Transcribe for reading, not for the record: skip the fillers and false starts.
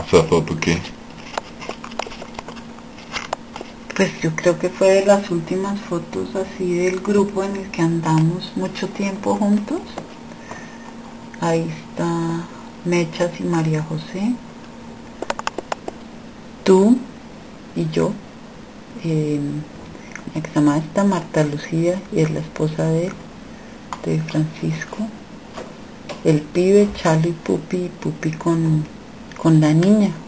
¿Esa foto qué? Pues yo creo que fue de las últimas fotos así del grupo en el que andamos mucho tiempo juntos. Ahí está Mechas y María José, tú y yo. La que se llama esta Marta Lucía y es la esposa de Francisco. El pibe, Chalo y Pupi con la niña.